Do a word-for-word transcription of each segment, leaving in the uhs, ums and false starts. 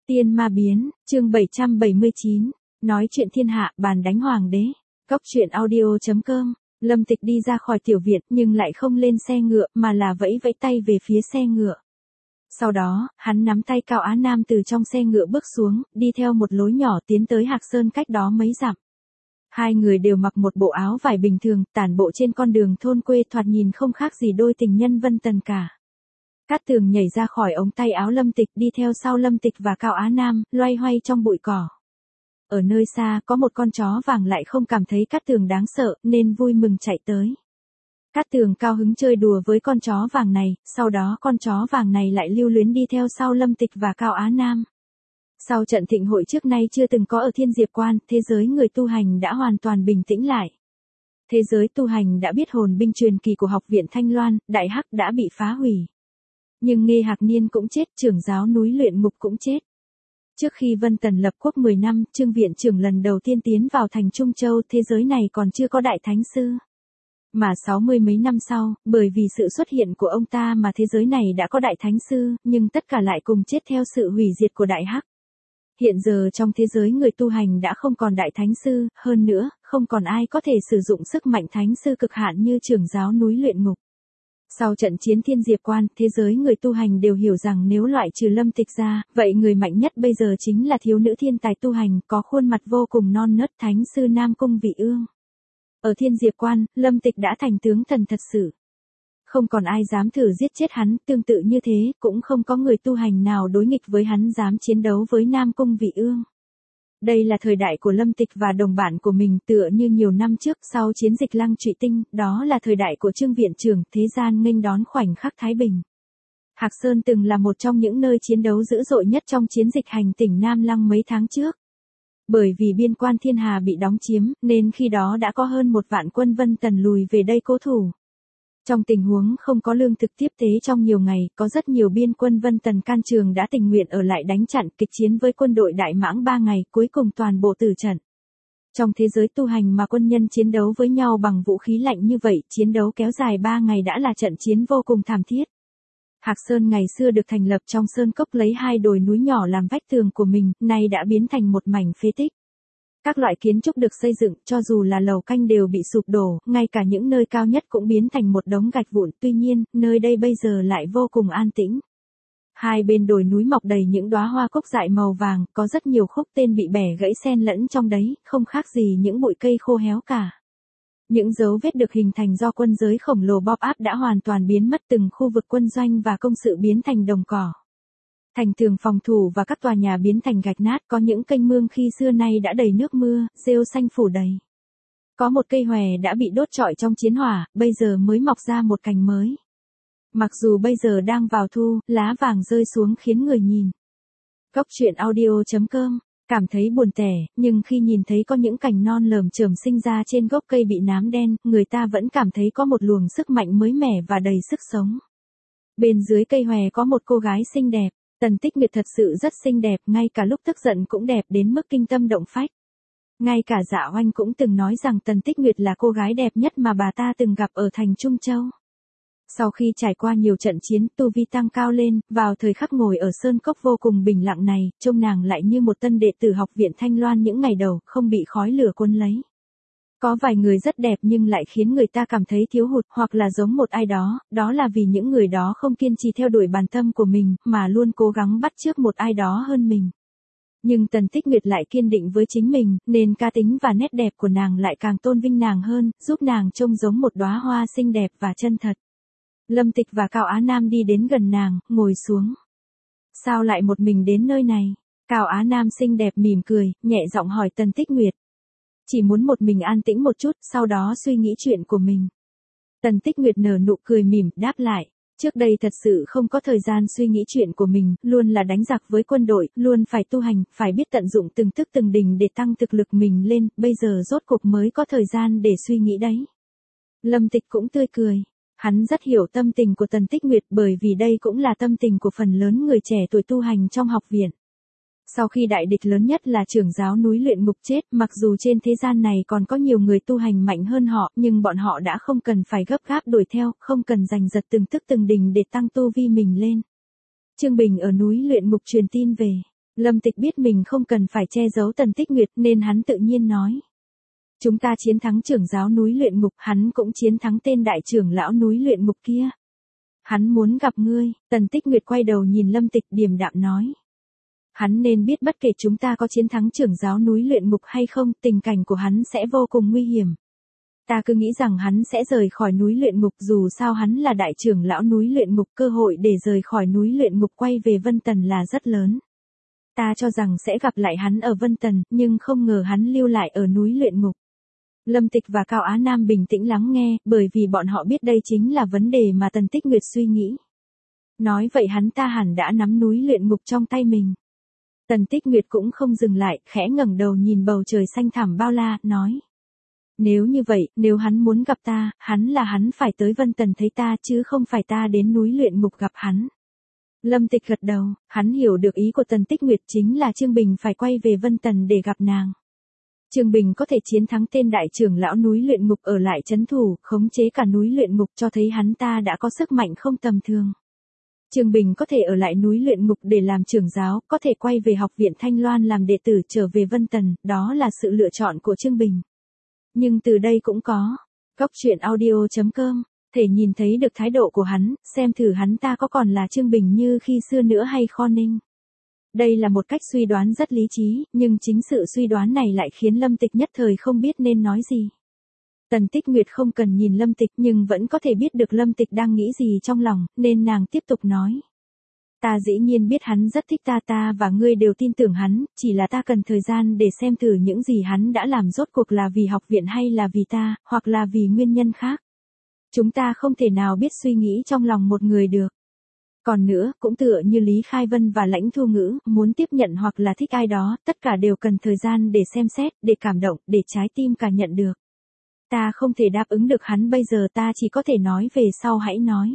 Tiên ma biến, chương bảy trăm bảy mươi chín, nói chuyện thiên hạ, bàn đánh hoàng đế. Góc truyện audio chấm com. Lâm Tịch đi ra khỏi tiểu viện nhưng lại không lên xe ngựa mà là vẫy vẫy tay về phía xe ngựa. Sau đó, hắn nắm tay Cao Á Nam từ trong xe ngựa bước xuống, đi theo một lối nhỏ tiến tới Hạc Sơn cách đó mấy dặm. Hai người đều mặc một bộ áo vải bình thường, tản bộ trên con đường thôn quê thoạt nhìn không khác gì đôi tình nhân Vân Tần cả. Cát Tường nhảy ra khỏi ống tay áo Lâm Tịch đi theo sau Lâm Tịch và Cao Á Nam, loay hoay trong bụi cỏ. Ở nơi xa có một con chó vàng lại không cảm thấy Cát Tường đáng sợ nên vui mừng chạy tới. Cát Tường cao hứng chơi đùa với con chó vàng này, sau đó con chó vàng này lại lưu luyến đi theo sau Lâm Tịch và Cao Á Nam. Sau trận thịnh hội trước nay chưa từng có ở Thiên Diệp Quan, thế giới người tu hành đã hoàn toàn bình tĩnh lại. Thế giới tu hành đã biết hồn binh truyền kỳ của học viện Thanh Loan, Đại Hắc đã bị phá hủy. Nhưng Nghê Hạc Niên cũng chết, trưởng giáo núi luyện ngục cũng chết. Trước khi Vân Tần lập quốc mười năm, Trương viện trưởng lần đầu tiên tiến vào thành Trung Châu, thế giới này còn chưa có đại thánh sư. Mà sáu mươi mấy năm sau, bởi vì sự xuất hiện của ông ta mà thế giới này đã có đại thánh sư, nhưng tất cả lại cùng chết theo sự hủy diệt của Đại Hắc. Hiện giờ trong thế giới người tu hành đã không còn đại thánh sư, hơn nữa, không còn ai có thể sử dụng sức mạnh thánh sư cực hạn như trưởng giáo núi luyện ngục. Sau trận chiến Thiên Diệp Quan, thế giới người tu hành đều hiểu rằng nếu loại trừ Lâm Tịch ra, vậy người mạnh nhất bây giờ chính là thiếu nữ thiên tài tu hành, có khuôn mặt vô cùng non nớt thánh sư Nam Cung Vị Ương. Ở Thiên Diệp Quan, Lâm Tịch đã thành tướng thần thật sự. Không còn ai dám thử giết chết hắn, tương tự như thế, cũng không có người tu hành nào đối nghịch với hắn dám chiến đấu với Nam Cung Vị Ương. Đây là thời đại của Lâm Tịch và đồng bạn của mình, tựa như nhiều năm trước sau chiến dịch Lăng Trụy Tinh, đó là thời đại của Trương viện trưởng, thế gian nghênh đón khoảnh khắc thái bình. Hạc Sơn từng là một trong những nơi chiến đấu dữ dội nhất trong chiến dịch hành tỉnh Nam Lăng mấy tháng trước. Bởi vì biên quan Thiên Hà bị đóng chiếm, nên khi đó đã có hơn một vạn quân Vân Tần lùi về đây cố thủ. Trong tình huống không có lương thực tiếp tế trong nhiều ngày, có rất nhiều biên quân Vân Tần can trường đã tình nguyện ở lại đánh chặn kịch chiến với quân đội Đại Mãng ba ngày, cuối cùng toàn bộ tử trận. Trong thế giới tu hành mà quân nhân chiến đấu với nhau bằng vũ khí lạnh như vậy, chiến đấu kéo dài ba ngày đã là trận chiến vô cùng thảm thiết. Hạc Sơn ngày xưa được thành lập trong sơn cốc lấy hai đồi núi nhỏ làm vách tường của mình, nay đã biến thành một mảnh phế tích. Các loại kiến trúc được xây dựng, cho dù là lầu canh đều bị sụp đổ, ngay cả những nơi cao nhất cũng biến thành một đống gạch vụn, tuy nhiên, nơi đây bây giờ lại vô cùng an tĩnh. Hai bên đồi núi mọc đầy những đóa hoa cúc dại màu vàng, có rất nhiều khúc tên bị bẻ gãy xen lẫn trong đấy, không khác gì những bụi cây khô héo cả. Những dấu vết được hình thành do quân giới khổng lồ bóp áp đã hoàn toàn biến mất, từng khu vực quân doanh và công sự biến thành đồng cỏ. Thành tường phòng thủ và các tòa nhà biến thành gạch nát, có những kênh mương khi xưa nay đã đầy nước mưa, rêu xanh phủ đầy. Có một cây hòe đã bị đốt trọi trong chiến hỏa, bây giờ mới mọc ra một cành mới. Mặc dù bây giờ đang vào thu, lá vàng rơi xuống khiến người nhìn. Góc truyện audio chấm com, cảm thấy buồn tẻ, nhưng khi nhìn thấy có những cành non lởm chởm sinh ra trên gốc cây bị nám đen, người ta vẫn cảm thấy có một luồng sức mạnh mới mẻ và đầy sức sống. Bên dưới cây hòe có một cô gái xinh đẹp. Tần Tích Nguyệt thật sự rất xinh đẹp, ngay cả lúc tức giận cũng đẹp đến mức kinh tâm động phách. Ngay cả Dạ Oanh cũng từng nói rằng Tần Tích Nguyệt là cô gái đẹp nhất mà bà ta từng gặp ở thành Trung Châu. Sau khi trải qua nhiều trận chiến, tu vi tăng cao lên, vào thời khắc ngồi ở sơn cốc vô cùng bình lặng này, trông nàng lại như một tân đệ tử học viện Thanh Loan những ngày đầu, không bị khói lửa cuốn lấy. Có vài người rất đẹp nhưng lại khiến người ta cảm thấy thiếu hụt, hoặc là giống một ai đó, đó là vì những người đó không kiên trì theo đuổi bản tâm của mình, mà luôn cố gắng bắt chước một ai đó hơn mình. Nhưng Tần Tích Nguyệt lại kiên định với chính mình, nên cá tính và nét đẹp của nàng lại càng tôn vinh nàng hơn, giúp nàng trông giống một đóa hoa xinh đẹp và chân thật. Lâm Tịch và Cao Á Nam đi đến gần nàng, ngồi xuống. Sao lại một mình đến nơi này? Cao Á Nam xinh đẹp mỉm cười, nhẹ giọng hỏi Tần Tích Nguyệt. Chỉ muốn một mình an tĩnh một chút, sau đó suy nghĩ chuyện của mình. Tần Tích Nguyệt nở nụ cười mỉm, đáp lại. Trước đây thật sự không có thời gian suy nghĩ chuyện của mình, luôn là đánh giặc với quân đội, luôn phải tu hành, phải biết tận dụng từng tức từng đình để tăng thực lực mình lên, bây giờ rốt cuộc mới có thời gian để suy nghĩ đấy. Lâm Tịch cũng tươi cười. Hắn rất hiểu tâm tình của Tần Tích Nguyệt bởi vì đây cũng là tâm tình của phần lớn người trẻ tuổi tu hành trong học viện. Sau khi đại địch lớn nhất là trưởng giáo núi luyện ngục chết, mặc dù trên thế gian này còn có nhiều người tu hành mạnh hơn họ, nhưng bọn họ đã không cần phải gấp gáp đuổi theo, không cần giành giật từng tức từng đình để tăng tu vi mình lên. Trương Bình ở núi luyện ngục truyền tin về. Lâm Tịch biết mình không cần phải che giấu Tần Tích Nguyệt nên hắn tự nhiên nói. Chúng ta chiến thắng trưởng giáo núi luyện ngục, hắn cũng chiến thắng tên đại trưởng lão núi luyện ngục kia. Hắn muốn gặp ngươi. Tần Tích Nguyệt quay đầu nhìn Lâm Tịch điềm đạm nói. Hắn nên biết bất kể chúng ta có chiến thắng trưởng giáo núi luyện ngục hay không, tình cảnh của hắn sẽ vô cùng nguy hiểm. Ta cứ nghĩ rằng hắn sẽ rời khỏi núi luyện ngục, dù sao hắn là đại trưởng lão núi luyện ngục, cơ hội để rời khỏi núi luyện ngục quay về Vân Tần là rất lớn. Ta cho rằng sẽ gặp lại hắn ở Vân Tần, nhưng không ngờ hắn lưu lại ở núi luyện ngục. Lâm Tịch và Cao Á Nam bình tĩnh lắng nghe, bởi vì bọn họ biết đây chính là vấn đề mà Tần Tích Nguyệt suy nghĩ. Nói vậy hắn ta hẳn đã nắm núi luyện ngục trong tay mình. Tần Tích Nguyệt cũng không dừng lại, khẽ ngẩng đầu nhìn bầu trời xanh thẳm bao la, nói. Nếu như vậy, nếu hắn muốn gặp ta, hắn là hắn phải tới Vân Tần thấy ta chứ không phải ta đến núi luyện ngục gặp hắn. Lâm Tịch gật đầu, hắn hiểu được ý của Tần Tích Nguyệt chính là Trương Bình phải quay về Vân Tần để gặp nàng. Trương Bình có thể chiến thắng tên đại trưởng lão núi luyện ngục ở lại trấn thủ, khống chế cả núi luyện ngục cho thấy hắn ta đã có sức mạnh không tầm thường. Trương Bình có thể ở lại núi luyện ngục để làm trưởng giáo, có thể quay về học viện Thanh Loan làm đệ tử trở về Vân Tần, đó là sự lựa chọn của Trương Bình. Nhưng từ đây cũng có, góc truyện audio chấm com, thể nhìn thấy được thái độ của hắn, xem thử hắn ta có còn là Trương Bình như khi xưa nữa hay Kho Ninh. Đây là một cách suy đoán rất lý trí, nhưng chính sự suy đoán này lại khiến Lâm Tịch nhất thời không biết nên nói gì. Tần Tích Nguyệt không cần nhìn Lâm Tịch nhưng vẫn có thể biết được Lâm Tịch đang nghĩ gì trong lòng, nên nàng tiếp tục nói. Ta dĩ nhiên biết hắn rất thích ta ta và ngươi đều tin tưởng hắn, chỉ là ta cần thời gian để xem thử những gì hắn đã làm rốt cuộc là vì học viện hay là vì ta, hoặc là vì nguyên nhân khác. Chúng ta không thể nào biết suy nghĩ trong lòng một người được. Còn nữa, cũng tựa như Lý Khai Vân và Lãnh Thu Ngữ, muốn tiếp nhận hoặc là thích ai đó, tất cả đều cần thời gian để xem xét, để cảm động, để trái tim cảm nhận được. Ta không thể đáp ứng được hắn bây giờ, ta chỉ có thể nói về sau hãy nói.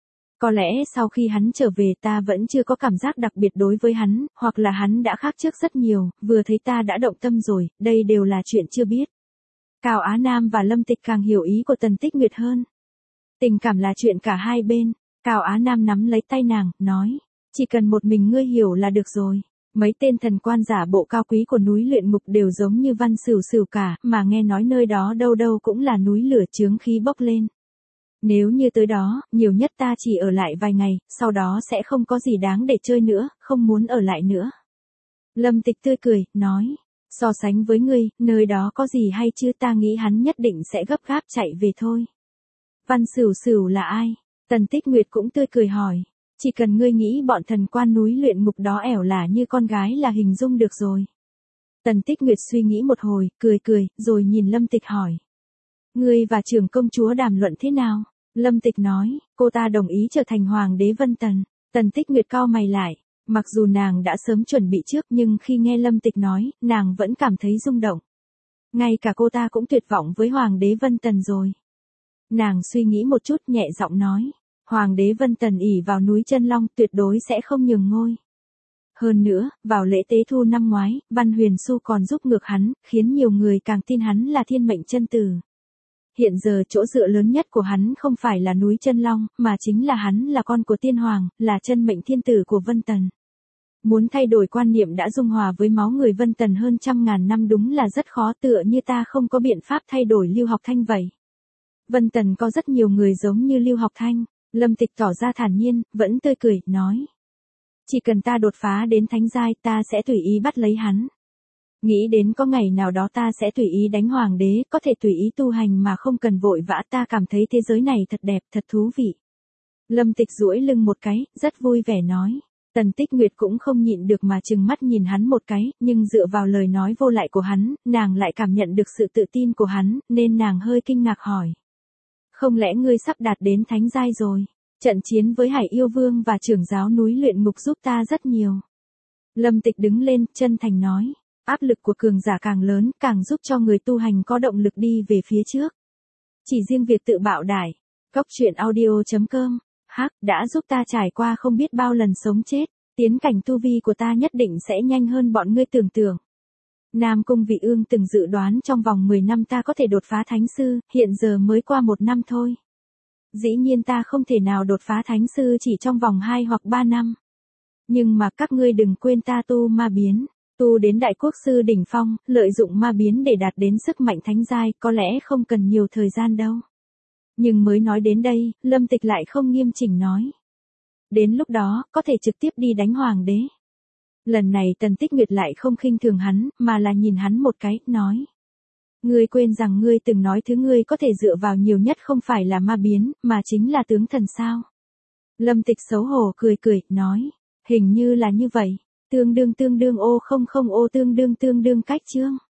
Có lẽ sau khi hắn trở về ta vẫn chưa có cảm giác đặc biệt đối với hắn, hoặc là hắn đã khác trước rất nhiều, vừa thấy ta đã động tâm rồi, đây đều là chuyện chưa biết. Cao Á Nam và Lâm Tịch càng hiểu ý của Tần Tích Nguyệt hơn. Tình cảm là chuyện cả hai bên. Cao Á Nam nắm lấy tay nàng, nói, chỉ cần một mình ngươi hiểu là được rồi. Mấy tên thần quan giả bộ cao quý của núi luyện ngục đều giống như Văn Sửu Sửu cả, mà nghe nói nơi đó đâu đâu cũng là núi lửa chướng khí bốc lên. Nếu như tới đó, nhiều nhất ta chỉ ở lại vài ngày, sau đó sẽ không có gì đáng để chơi nữa, không muốn ở lại nữa. Lâm Tịch tươi cười, nói, so sánh với ngươi, nơi đó có gì hay chứ, ta nghĩ hắn nhất định sẽ gấp gáp chạy về thôi. Văn Sửu Sửu là ai? Tần Tích Nguyệt cũng tươi cười hỏi. Chỉ cần ngươi nghĩ bọn thần quan núi luyện ngục đó ẻo lả như con gái là hình dung được rồi. Tần Tích Nguyệt suy nghĩ một hồi, cười cười, rồi nhìn Lâm Tịch hỏi. Ngươi và trưởng công chúa đàm luận thế nào? Lâm Tịch nói, cô ta đồng ý trở thành hoàng đế Vân Tần. Tần Tích Nguyệt cau mày lại. Mặc dù nàng đã sớm chuẩn bị trước nhưng khi nghe Lâm Tịch nói, nàng vẫn cảm thấy rung động. Ngay cả cô ta cũng tuyệt vọng với hoàng đế Vân Tần rồi. Nàng suy nghĩ một chút nhẹ giọng nói. Hoàng đế Vân Tần ỷ vào núi Chân Long tuyệt đối sẽ không nhường ngôi. Hơn nữa, vào lễ tế thu năm ngoái, Văn Huyền Xu còn giúp ngược hắn, khiến nhiều người càng tin hắn là thiên mệnh chân tử. Hiện giờ chỗ dựa lớn nhất của hắn không phải là núi Chân Long, mà chính là hắn là con của tiên hoàng, là chân mệnh thiên tử của Vân Tần. Muốn thay đổi quan niệm đã dung hòa với máu người Vân Tần hơn trăm ngàn năm đúng là rất khó, tựa như ta không có biện pháp thay đổi Lưu Học Thanh vậy. Vân Tần có rất nhiều người giống như Lưu Học Thanh. Lâm Tịch tỏ ra thản nhiên, vẫn tươi cười, nói. Chỉ cần ta đột phá đến thánh giai ta sẽ tùy ý bắt lấy hắn. Nghĩ đến có ngày nào đó ta sẽ tùy ý đánh hoàng đế, có thể tùy ý tu hành mà không cần vội vã, ta cảm thấy thế giới này thật đẹp, thật thú vị. Lâm Tịch duỗi lưng một cái, rất vui vẻ nói. Tần Tích Nguyệt cũng không nhịn được mà trừng mắt nhìn hắn một cái, nhưng dựa vào lời nói vô lại của hắn, nàng lại cảm nhận được sự tự tin của hắn, nên nàng hơi kinh ngạc hỏi. Không lẽ ngươi sắp đạt đến thánh giai rồi? Trận chiến với Hải Yêu Vương và trưởng giáo núi luyện ngục giúp ta rất nhiều. Lâm Tịch đứng lên, chân thành nói. Áp lực của cường giả càng lớn, càng giúp cho người tu hành có động lực đi về phía trước. Chỉ riêng việc tự bạo đài, góc truyện audio chấm com, hắc, đã giúp ta trải qua không biết bao lần sống chết. Tiến cảnh tu vi của ta nhất định sẽ nhanh hơn bọn ngươi tưởng tượng. Nam Cung Vị Ương từng dự đoán trong vòng mười năm ta có thể đột phá thánh sư, hiện giờ mới qua một năm thôi. Dĩ nhiên ta không thể nào đột phá thánh sư chỉ trong vòng hai hoặc ba năm. Nhưng mà các ngươi đừng quên ta tu ma biến. Tu đến đại quốc sư đỉnh phong, lợi dụng ma biến để đạt đến sức mạnh thánh giai, có lẽ không cần nhiều thời gian đâu. Nhưng mới nói đến đây, Lâm Tịch lại không nghiêm chỉnh nói. Đến lúc đó, có thể trực tiếp đi đánh hoàng đế. Lần này Tần Tích Nguyệt lại không khinh thường hắn, mà là nhìn hắn một cái, nói. Ngươi quên rằng ngươi từng nói thứ ngươi có thể dựa vào nhiều nhất không phải là ma biến, mà chính là tướng thần sao. Lâm Tịch xấu hổ cười cười, nói. Hình như là như vậy. Tương đương tương đương ô không không ô tương đương tương đương cách chương.